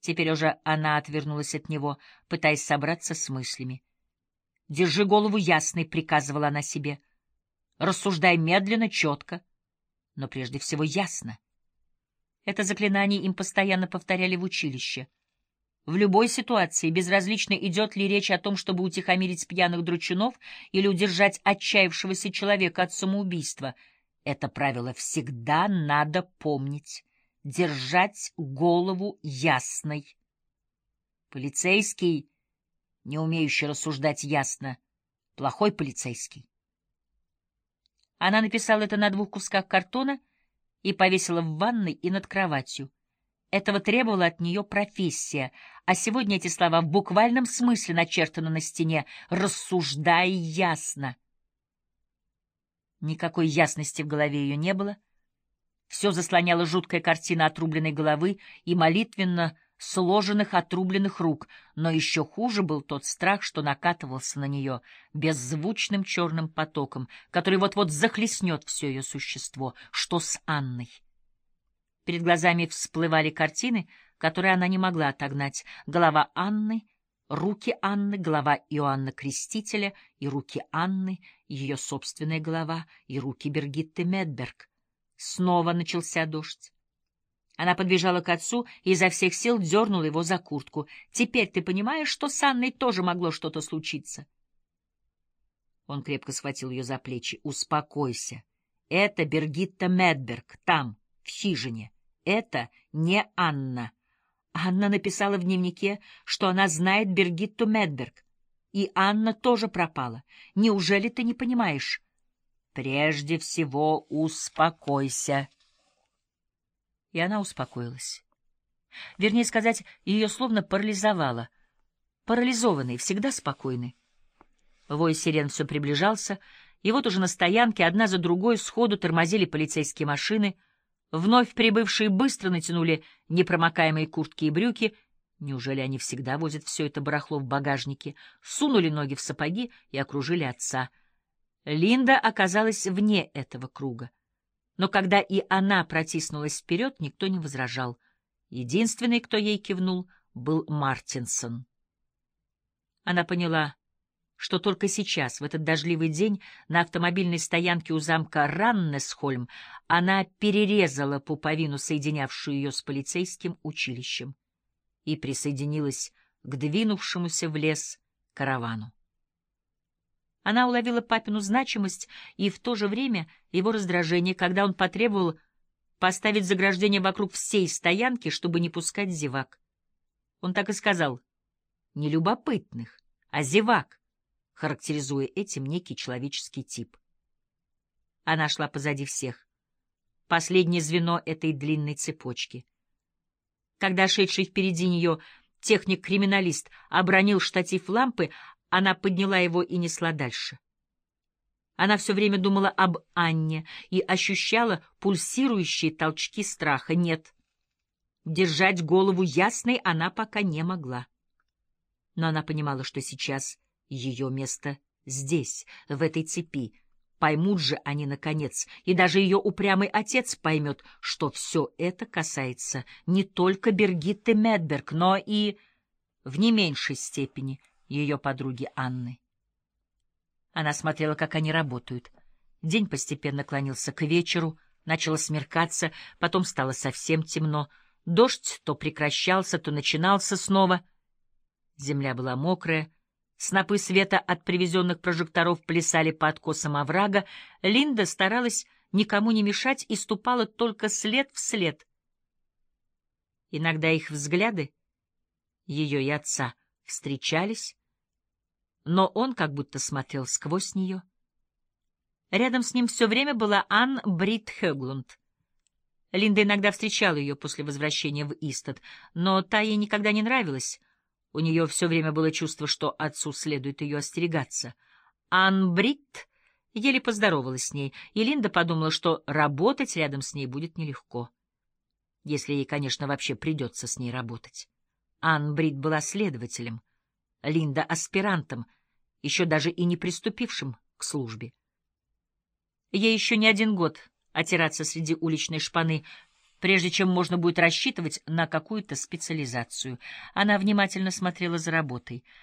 Теперь уже она отвернулась от него, пытаясь собраться с мыслями. «Держи голову ясной», — приказывала она себе. «Рассуждай медленно, четко, но прежде всего ясно». Это заклинание им постоянно повторяли в училище. В любой ситуации, безразлично идет ли речь о том, чтобы утихомирить пьяных дручунов или удержать отчаявшегося человека от самоубийства, это правило всегда надо помнить. Держать голову ясной. Полицейский, не умеющий рассуждать ясно, плохой полицейский. Она написала это на 2 кусках картона и повесила в ванной и над кроватью. Этого требовала от нее профессия, а сегодня эти слова в буквальном смысле начертаны на стене: «Рассуждай ясно». Никакой ясности в голове ее не было. Все заслоняла жуткая картина отрубленной головы и молитвенно сложенных отрубленных рук, но еще хуже был тот страх, что накатывался на нее беззвучным черным потоком, который вот-вот захлестнет все ее существо. Что с Анной? Перед глазами всплывали картины, которые она не могла отогнать. Голова Анны, руки Анны, голова Иоанна Крестителя и руки Анны, ее собственная голова и руки Бергитты Медберг. Снова начался дождь. Она подбежала к отцу и изо всех сил дернула его за куртку. «Теперь ты понимаешь, что с Анной тоже могло что-то случиться?» Он крепко схватил ее за плечи. «Успокойся. Это Бергитта Медберг, там, в хижине. Это не Анна. Анна написала в дневнике, что она знает Бергитту Медберг. И Анна тоже пропала. Неужели ты не понимаешь?» «Прежде всего успокойся». И она успокоилась. Вернее сказать, ее словно парализовало. Парализованный, всегда спокойный. Вой сирен все приближался, и вот уже на стоянке одна за другой сходу тормозили полицейские машины. Вновь прибывшие быстро натянули непромокаемые куртки и брюки. Неужели они всегда возят все это барахло в багажнике? Сунули ноги в сапоги и окружили отца. Линда оказалась вне этого круга. Но когда и она протиснулась вперед, никто не возражал. Единственный, кто ей кивнул, был Мартинсон. Она поняла, что только сейчас, в этот дождливый день, на автомобильной стоянке у замка Раннесхольм, она перерезала пуповину, соединявшую ее с полицейским училищем, и присоединилась к двинувшемуся в лес каравану. Она уловила папину значимость и в то же время его раздражение, когда он потребовал поставить заграждение вокруг всей стоянки, чтобы не пускать зевак. Он так и сказал: не любопытных, а зевак, характеризуя этим некий человеческий тип. Она шла позади всех, последнее звено этой длинной цепочки. Когда шедший впереди нее техник-криминалист обронил штатив лампы, она подняла его и несла дальше. Она все время думала об Анне и ощущала пульсирующие толчки страха. Нет, держать голову ясной она пока не могла. Но она понимала, что сейчас ее место здесь, в этой цепи. Поймут же они, наконец, и даже ее упрямый отец поймет, что все это касается не только Бергитты Медберг, но и, в не меньшей степени, ее подруги Анны. Она смотрела, как они работают. День постепенно клонился к вечеру, начало смеркаться, потом стало совсем темно. Дождь то прекращался, то начинался снова. Земля была мокрая, снопы света от привезенных прожекторов плясали по откосам оврага. Линда старалась никому не мешать и ступала только след в след. Иногда их взгляды, ее и отца, встречались, но он как будто смотрел сквозь нее. Рядом с ним все время была Анн Брит Хёглунд. Линда иногда встречала ее после возвращения в Истед, но та ей никогда не нравилась. У нее все время было чувство, что отцу следует ее остерегаться. Анн Брит еле поздоровалась с ней, и Линда подумала, что работать рядом с ней будет нелегко. Если ей, конечно, вообще придется с ней работать. Анн Брит была следователем, Линда — аспирантом, еще даже и не приступившим к службе. Ей еще не один год отираться среди уличной шпаны прежде чем можно будет рассчитывать на какую-то специализацию. Она внимательно смотрела за работой.